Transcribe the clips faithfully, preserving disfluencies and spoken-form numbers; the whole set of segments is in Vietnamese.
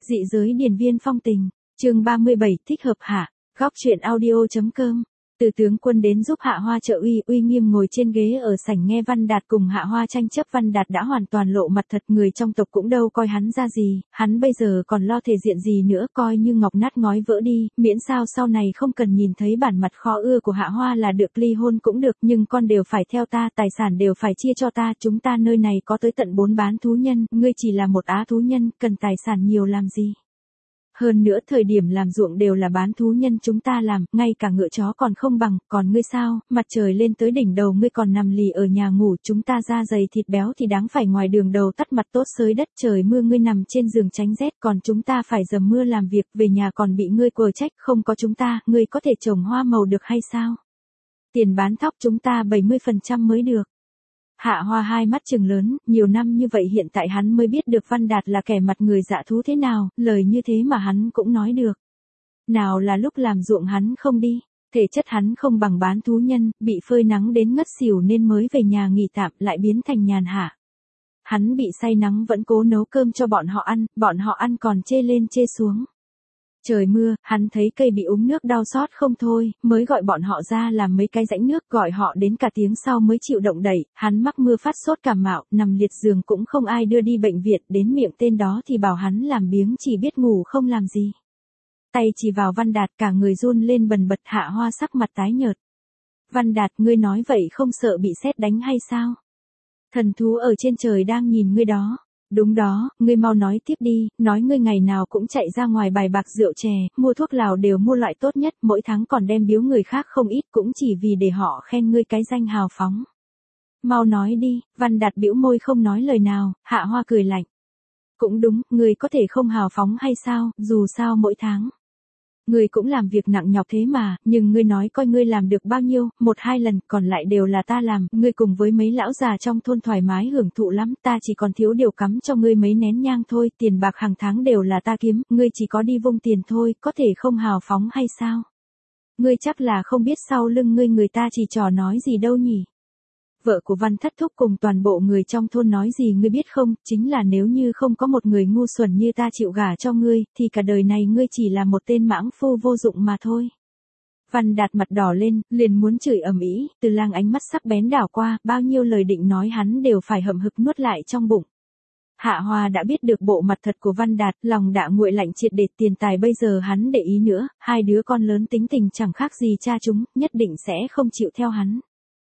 Dị giới điền viên phong tình, chương ba mươi bảy thích hợp hạ, góc truyện audio.com. Từ tướng quân đến giúp Hạ Hoa trợ uy, uy nghiêm ngồi trên ghế ở sảnh nghe Văn Đạt cùng Hạ Hoa tranh chấp. Văn Đạt đã hoàn toàn lộ mặt thật, người trong tộc cũng đâu coi hắn ra gì, hắn bây giờ còn lo thể diện gì nữa, coi như ngọc nát ngói vỡ đi, miễn sao sau này không cần nhìn thấy bản mặt khó ưa của Hạ Hoa là được, ly hôn cũng được, nhưng con đều phải theo ta, tài sản đều phải chia cho ta, chúng ta nơi này có tới tận bốn bán thú nhân, ngươi chỉ là một á thú nhân, cần tài sản nhiều làm gì? Hơn nữa thời điểm làm ruộng đều là bán thú nhân chúng ta làm, ngay cả ngựa chó còn không bằng, còn ngươi sao, mặt trời lên tới đỉnh đầu ngươi còn nằm lì ở nhà ngủ, chúng ta da dày thịt béo thì đáng phải ngoài đường đầu tắt mặt tốt xới đất, trời mưa ngươi nằm trên giường tránh rét, còn chúng ta phải dầm mưa làm việc, về nhà còn bị ngươi quờ trách, không có chúng ta, ngươi có thể trồng hoa màu được hay sao? Tiền bán thóc chúng ta bảy mươi phần trăm mới được. Hạ Hoa hai mắt trừng lớn, nhiều năm như vậy hiện tại hắn mới biết được Văn Đạt là kẻ mặt người dạ thú thế nào, lời như thế mà hắn cũng nói được. Nào là lúc làm ruộng hắn không đi, thể chất hắn không bằng bán thú nhân, bị phơi nắng đến ngất xỉu nên mới về nhà nghỉ tạm lại biến thành nhàn hạ. Hắn bị say nắng vẫn cố nấu cơm cho bọn họ ăn, bọn họ ăn còn chê lên chê xuống. Trời mưa, hắn thấy cây bị úng nước đau xót không thôi, mới gọi bọn họ ra làm mấy cái rãnh nước, gọi họ đến cả tiếng sau mới chịu động đẩy, hắn mắc mưa phát sốt cảm mạo, nằm liệt giường cũng không ai đưa đi bệnh viện, đến miệng tên đó thì bảo hắn làm biếng chỉ biết ngủ không làm gì. Tay chỉ vào Văn Đạt cả người run lên bần bật. Hạ Hoa sắc mặt tái nhợt. Văn Đạt, ngươi nói vậy không sợ bị sét đánh hay sao? Thần thú ở trên trời đang nhìn ngươi đó. Đúng đó, ngươi mau nói tiếp đi, nói ngươi ngày nào cũng chạy ra ngoài bài bạc rượu chè, mua thuốc lào đều mua loại tốt nhất, mỗi tháng còn đem biếu người khác không ít cũng chỉ vì để họ khen ngươi cái danh hào phóng. Mau nói đi, Văn Đạt bĩu môi không nói lời nào. Hạ Hoa cười lạnh. Cũng đúng, ngươi có thể không hào phóng hay sao, dù sao mỗi tháng. Ngươi cũng làm việc nặng nhọc thế mà, nhưng ngươi nói coi ngươi làm được bao nhiêu, một hai lần, còn lại đều là ta làm, ngươi cùng với mấy lão già trong thôn thoải mái hưởng thụ lắm, ta chỉ còn thiếu điều cắm cho ngươi mấy nén nhang thôi, tiền bạc hàng tháng đều là ta kiếm, ngươi chỉ có đi vung tiền thôi, có thể không hào phóng hay sao? Ngươi chắc là không biết sau lưng ngươi người ta chỉ trò nói gì đâu nhỉ? Vợ của Văn Thất Thúc cùng toàn bộ người trong thôn nói gì ngươi biết không, chính là nếu như không có một người ngu xuẩn như ta chịu gả cho ngươi, thì cả đời này ngươi chỉ là một tên mãng phu vô dụng mà thôi. Văn Đạt mặt đỏ lên, liền muốn chửi ầm ĩ, Từ Lang ánh mắt sắc bén đảo qua, bao nhiêu lời định nói hắn đều phải hậm hực nuốt lại trong bụng. Hạ Hoa đã biết được bộ mặt thật của Văn Đạt, lòng đã nguội lạnh triệt để, tiền tài bây giờ hắn để ý nữa, hai đứa con lớn tính tình chẳng khác gì cha chúng, nhất định sẽ không chịu theo hắn.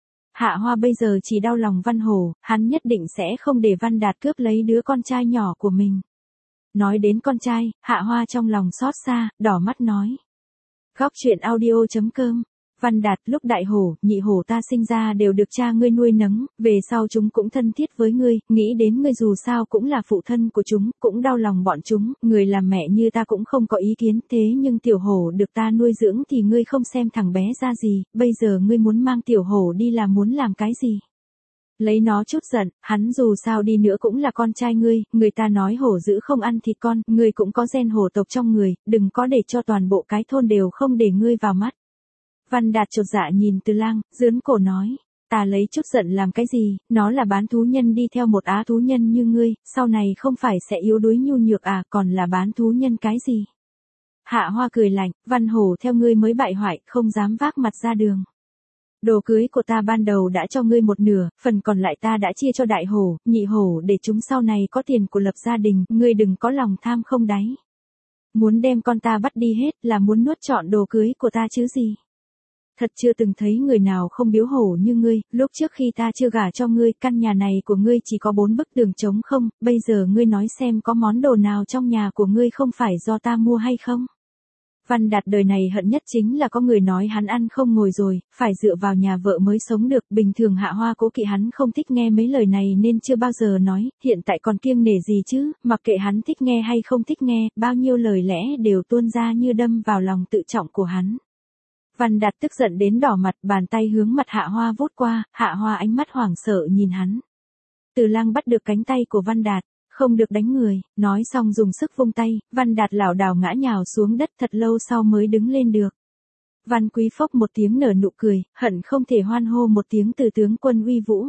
Hạ Hoa bây giờ chỉ đau lòng Văn Hổ, hắn nhất định sẽ không để Văn Đạt cướp lấy đứa con trai nhỏ của mình. Nói đến con trai, Hạ Hoa trong lòng xót xa, đỏ mắt nói. Góc truyện audio.com. Văn Đạt, lúc đại hổ, nhị hổ ta sinh ra đều được cha ngươi nuôi nấng, về sau chúng cũng thân thiết với ngươi, nghĩ đến ngươi dù sao cũng là phụ thân của chúng, cũng đau lòng bọn chúng, người làm mẹ như ta cũng không có ý kiến, thế nhưng tiểu hổ được ta nuôi dưỡng thì ngươi không xem thằng bé ra gì, bây giờ ngươi muốn mang tiểu hổ đi là muốn làm cái gì? Lấy nó chút giận, hắn dù sao đi nữa cũng là con trai ngươi, người ta nói hổ dữ không ăn thịt con, ngươi cũng có gen hổ tộc trong người, đừng có để cho toàn bộ cái thôn đều không để ngươi vào mắt. Văn Đạt chột dạ nhìn Từ Lang, giớn cổ nói, ta lấy chút giận làm cái gì, nó là bán thú nhân đi theo một á thú nhân như ngươi, sau này không phải sẽ yếu đuối nhu nhược à, còn là bán thú nhân cái gì? Hạ Hoa cười lạnh, Văn Hổ theo ngươi mới bại hoại, không dám vác mặt ra đường. Đồ cưới của ta ban đầu đã cho ngươi một nửa, phần còn lại ta đã chia cho đại hổ, nhị hổ để chúng sau này có tiền của lập gia đình, ngươi đừng có lòng tham không đáy. Muốn đem con ta bắt đi hết là muốn nuốt trọn đồ cưới của ta chứ gì? Thật chưa từng thấy người nào không biếu hổ như ngươi, lúc trước khi ta chưa gả cho ngươi, căn nhà này của ngươi chỉ có bốn bức tường trống không, bây giờ ngươi nói xem có món đồ nào trong nhà của ngươi không phải do ta mua hay không? Văn Đạt đời này hận nhất chính là có người nói hắn ăn không ngồi rồi, phải dựa vào nhà vợ mới sống được, bình thường Hạ Hoa cố kỵ hắn không thích nghe mấy lời này nên chưa bao giờ nói, hiện tại còn kiêng nể gì chứ, mặc kệ hắn thích nghe hay không thích nghe, bao nhiêu lời lẽ đều tuôn ra như đâm vào lòng tự trọng của hắn. Văn Đạt tức giận đến đỏ mặt, bàn tay hướng mặt Hạ Hoa vuốt qua, Hạ Hoa ánh mắt hoảng sợ nhìn hắn. Từ Lang bắt được cánh tay của Văn Đạt, không được đánh người, nói xong dùng sức vung tay, Văn Đạt lảo đảo ngã nhào xuống đất, thật lâu sau mới đứng lên được. Văn Quý phốc một tiếng nở nụ cười, hận không thể hoan hô một tiếng từ tướng quân uy vũ.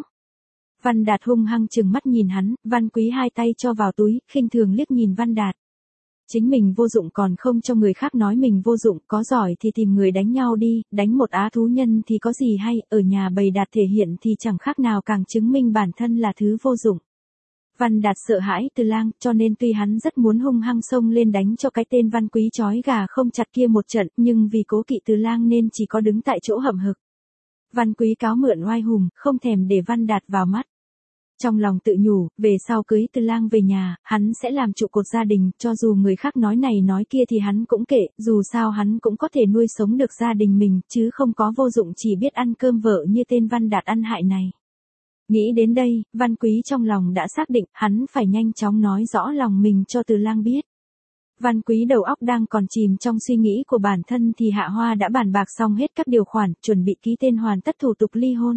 Văn Đạt hung hăng trừng mắt nhìn hắn, Văn Quý hai tay cho vào túi, khinh thường liếc nhìn Văn Đạt. Chính mình vô dụng còn không cho người khác nói mình vô dụng, có giỏi thì tìm người đánh nhau đi, đánh một á thú nhân thì có gì hay, ở nhà bày đặt thể hiện thì chẳng khác nào càng chứng minh bản thân là thứ vô dụng. Văn Đạt sợ hãi Từ Lang, cho nên tuy hắn rất muốn hung hăng xông lên đánh cho cái tên Văn Quý chói gà không chặt kia một trận, nhưng vì cố kỵ Từ Lang nên chỉ có đứng tại chỗ hậm hực. Văn Quý cáo mượn oai hùng, không thèm để Văn Đạt vào mắt. Trong lòng tự nhủ, về sau cưới Từ Lang về nhà, hắn sẽ làm trụ cột gia đình, cho dù người khác nói này nói kia thì hắn cũng kệ, dù sao hắn cũng có thể nuôi sống được gia đình mình, chứ không có vô dụng chỉ biết ăn cơm vợ như tên Văn Đạt ăn hại này. Nghĩ đến đây, Văn Quý trong lòng đã xác định, hắn phải nhanh chóng nói rõ lòng mình cho Từ Lang biết. Văn Quý đầu óc đang còn chìm trong suy nghĩ của bản thân thì Hạ Hoa đã bàn bạc xong hết các điều khoản, chuẩn bị ký tên hoàn tất thủ tục ly hôn.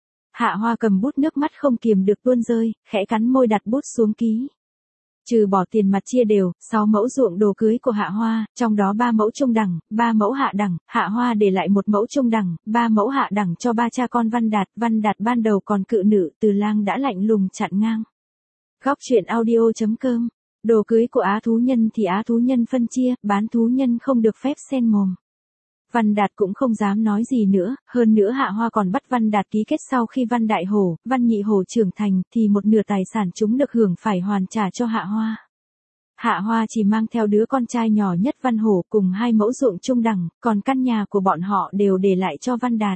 Hạ Hoa cầm bút nước mắt không kiềm được tuôn rơi, khẽ cắn môi đặt bút xuống ký. Trừ bỏ tiền mặt chia đều, sáu mẫu ruộng đồ cưới của Hạ Hoa, trong đó ba mẫu trung đẳng, ba mẫu hạ đẳng, Hạ Hoa để lại một mẫu trung đẳng, ba mẫu hạ đẳng cho ba cha con Văn Đạt, Văn Đạt ban đầu còn cự nữ, Từ Lang đã lạnh lùng chặn ngang. Góc truyện audio chấm com. Đồ cưới của á thú nhân thì á thú nhân phân chia, bán thú nhân không được phép xen mồm. Văn Đạt cũng không dám nói gì nữa, hơn nữa Hạ Hoa còn bắt Văn Đạt ký kết sau khi Văn Đại Hổ, Văn Nhị Hổ trưởng thành thì một nửa tài sản chúng được hưởng phải hoàn trả cho Hạ Hoa. Hạ Hoa chỉ mang theo đứa con trai nhỏ nhất Văn Hổ cùng hai mẫu ruộng trung đẳng, còn căn nhà của bọn họ đều để lại cho Văn Đạt.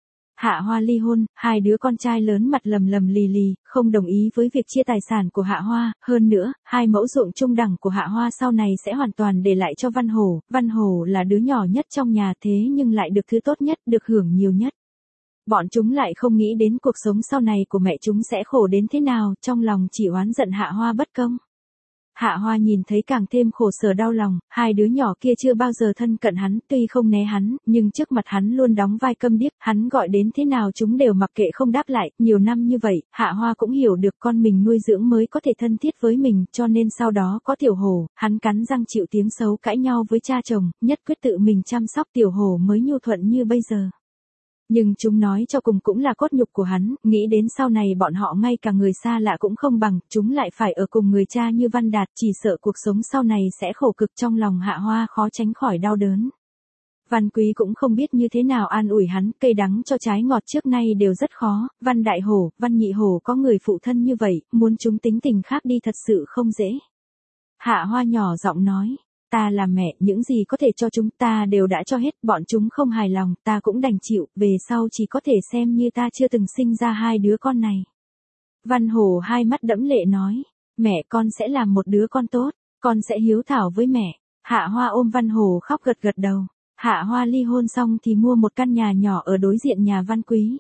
Hạ Hoa ly hôn, hai đứa con trai lớn mặt lầm lầm lì lì, không đồng ý với việc chia tài sản của Hạ Hoa, hơn nữa, hai mẫu ruộng trung đẳng của Hạ Hoa sau này sẽ hoàn toàn để lại cho Văn Hổ, Văn Hổ là đứa nhỏ nhất trong nhà thế nhưng lại được thứ tốt nhất, được hưởng nhiều nhất. Bọn chúng lại không nghĩ đến cuộc sống sau này của mẹ chúng sẽ khổ đến thế nào, trong lòng chỉ oán giận Hạ Hoa bất công. Hạ Hoa nhìn thấy càng thêm khổ sở đau lòng, hai đứa nhỏ kia chưa bao giờ thân cận hắn, tuy không né hắn, nhưng trước mặt hắn luôn đóng vai câm điếc, hắn gọi đến thế nào chúng đều mặc kệ không đáp lại, nhiều năm như vậy, Hạ Hoa cũng hiểu được con mình nuôi dưỡng mới có thể thân thiết với mình, cho nên sau đó có Tiểu Hổ, hắn cắn răng chịu tiếng xấu cãi nhau với cha chồng, nhất quyết tự mình chăm sóc Tiểu Hổ mới nhu thuận như bây giờ. Nhưng chúng nói cho cùng cũng là cốt nhục của hắn, nghĩ đến sau này bọn họ ngay cả người xa lạ cũng không bằng, chúng lại phải ở cùng người cha như Văn Đạt, chỉ sợ cuộc sống sau này sẽ khổ cực, trong lòng Hạ Hoa khó tránh khỏi đau đớn. Văn Quý cũng không biết như thế nào an ủi hắn, cây đắng cho trái ngọt trước nay đều rất khó, Văn Đại Hổ, Văn Nhị Hổ có người phụ thân như vậy, muốn chúng tính tình khác đi thật sự không dễ. Hạ Hoa nhỏ giọng nói. Ta là mẹ, những gì có thể cho chúng ta đều đã cho hết, bọn chúng không hài lòng, ta cũng đành chịu, về sau chỉ có thể xem như ta chưa từng sinh ra hai đứa con này. Văn Hổ hai mắt đẫm lệ nói, mẹ con sẽ làm một đứa con tốt, con sẽ hiếu thảo với mẹ. Hạ Hoa ôm Văn Hổ khóc gật gật đầu. Hạ Hoa ly hôn xong thì mua một căn nhà nhỏ ở đối diện nhà Văn Quý.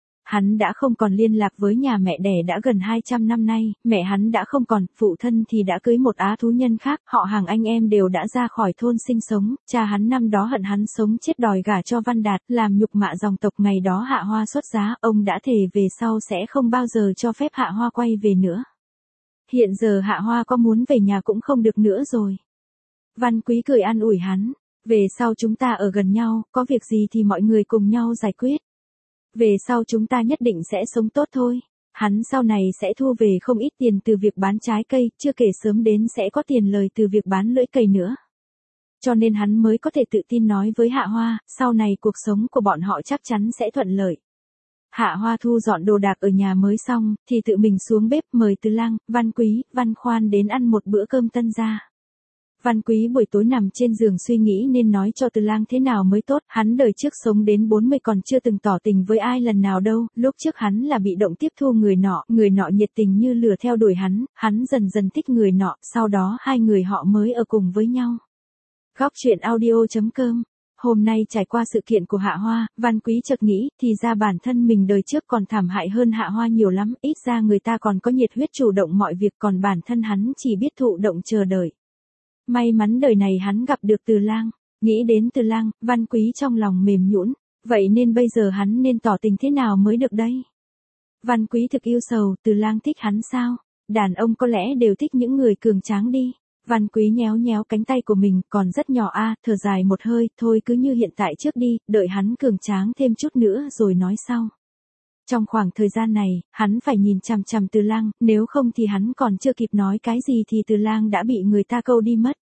Hắn đã không còn liên lạc với nhà mẹ đẻ đã gần hai trăm năm nay, mẹ hắn đã không còn, phụ thân thì đã cưới một á thú nhân khác, họ hàng anh em đều đã ra khỏi thôn sinh sống, cha hắn năm đó hận hắn sống chết đòi gả cho Văn Đạt, làm nhục mạ dòng tộc, ngày đó Hạ Hoa xuất giá, ông đã thề về sau sẽ không bao giờ cho phép Hạ Hoa quay về nữa. Hiện giờ Hạ Hoa có muốn về nhà cũng không được nữa rồi. Văn Quý cười an ủi hắn, về sau chúng ta ở gần nhau, có việc gì thì mọi người cùng nhau giải quyết. Về sau chúng ta nhất định sẽ sống tốt thôi. Hắn sau này sẽ thu về không ít tiền từ việc bán trái cây, chưa kể sớm đến sẽ có tiền lời từ việc bán lưỡi cây nữa. Cho nên hắn mới có thể tự tin nói với Hạ Hoa, sau này cuộc sống của bọn họ chắc chắn sẽ thuận lợi. Hạ Hoa thu dọn đồ đạc ở nhà mới xong, thì tự mình xuống bếp mời Từ Lang, Văn Quý, Văn Khoan đến ăn một bữa cơm tân gia. Văn Quý buổi tối nằm trên giường suy nghĩ nên nói cho Từ Lang thế nào mới tốt, hắn đời trước sống đến bốn mươi còn chưa từng tỏ tình với ai lần nào đâu, lúc trước hắn là bị động tiếp thu người nọ, người nọ nhiệt tình như lửa theo đuổi hắn, hắn dần dần thích người nọ, sau đó hai người họ mới ở cùng với nhau. Góc truyện audio chấm com. Hôm nay trải qua sự kiện của Hạ Hoa, Văn Quý chợt nghĩ, thì ra bản thân mình đời trước còn thảm hại hơn Hạ Hoa nhiều lắm, ít ra người ta còn có nhiệt huyết chủ động mọi việc, còn bản thân hắn chỉ biết thụ động chờ đợi. May mắn đời này hắn gặp được Từ Lang, nghĩ đến Từ Lang, Văn Quý trong lòng mềm nhũn, vậy nên bây giờ hắn nên tỏ tình thế nào mới được đây? Văn Quý thực yêu sầu, Từ Lang thích hắn sao? Đàn ông có lẽ đều thích những người cường tráng đi. Văn Quý nhéo nhéo cánh tay của mình, còn rất nhỏ a, à, thở dài một hơi, thôi cứ như hiện tại trước đi, đợi hắn cường tráng thêm chút nữa rồi nói sau. Trong khoảng thời gian này, hắn phải nhìn chằm chằm Từ Lang, nếu không thì hắn còn chưa kịp nói cái gì thì Từ Lang đã bị người ta câu đi mất.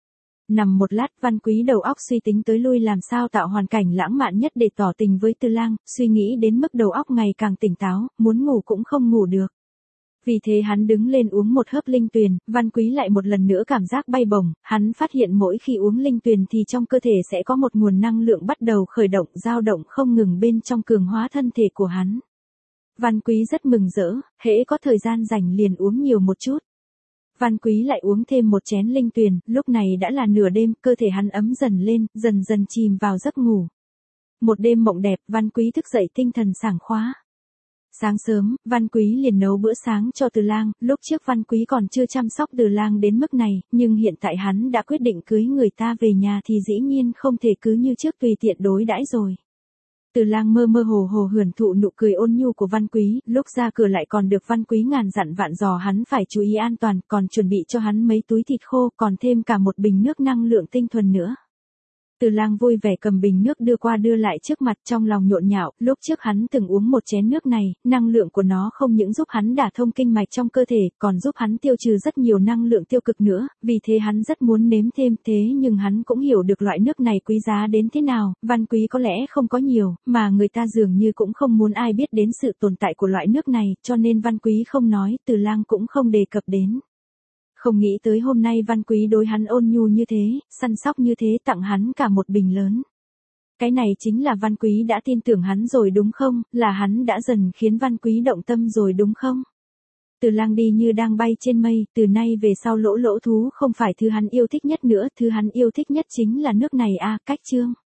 Nằm một lát, Văn Quý đầu óc suy tính tới lui làm sao tạo hoàn cảnh lãng mạn nhất để tỏ tình với Từ Lang, suy nghĩ đến mức đầu óc ngày càng tỉnh táo, muốn ngủ cũng không ngủ được. Vì thế hắn đứng lên uống một hớp linh tuyền, Văn Quý lại một lần nữa cảm giác bay bổng, hắn phát hiện mỗi khi uống linh tuyền thì trong cơ thể sẽ có một nguồn năng lượng bắt đầu khởi động, dao động không ngừng bên trong cường hóa thân thể của hắn. Văn Quý rất mừng rỡ, hễ có thời gian rảnh liền uống nhiều một chút. Văn Quý lại uống thêm một chén linh tuyền, lúc này đã là nửa đêm, cơ thể hắn ấm dần lên, dần dần chìm vào giấc ngủ. Một đêm mộng đẹp, Văn Quý thức dậy tinh thần sảng khoái. Sáng sớm, Văn Quý liền nấu bữa sáng cho Từ Lang, lúc trước Văn Quý còn chưa chăm sóc Từ Lang đến mức này, nhưng hiện tại hắn đã quyết định cưới người ta về nhà thì dĩ nhiên không thể cứ như trước tùy tiện đối đãi rồi. Từ Lang mơ mơ hồ hồ hưởng thụ nụ cười ôn nhu của Văn Quý, lúc ra cửa lại còn được Văn Quý ngàn dặn vạn dò hắn phải chú ý an toàn, còn chuẩn bị cho hắn mấy túi thịt khô, còn thêm cả một bình nước năng lượng tinh thuần nữa. Từ Lang vui vẻ cầm bình nước đưa qua đưa lại trước mặt, trong lòng nhộn nhạo, lúc trước hắn từng uống một chén nước này, năng lượng của nó không những giúp hắn đả thông kinh mạch trong cơ thể, còn giúp hắn tiêu trừ rất nhiều năng lượng tiêu cực nữa, vì thế hắn rất muốn nếm thêm, thế nhưng hắn cũng hiểu được loại nước này quý giá đến thế nào, Văn Quý có lẽ không có nhiều, mà người ta dường như cũng không muốn ai biết đến sự tồn tại của loại nước này, cho nên Văn Quý không nói, Từ Lang cũng không đề cập đến. Không nghĩ tới hôm nay Văn Quý đối hắn ôn nhu như thế, săn sóc như thế, tặng hắn cả một bình lớn. Cái này chính là Văn Quý đã tin tưởng hắn rồi đúng không, là hắn đã dần khiến Văn Quý động tâm rồi đúng không? Từ Lang đi như đang bay trên mây, từ nay về sau lỗ lỗ thú không phải thứ hắn yêu thích nhất nữa, thứ hắn yêu thích nhất chính là nước này a, cách chương.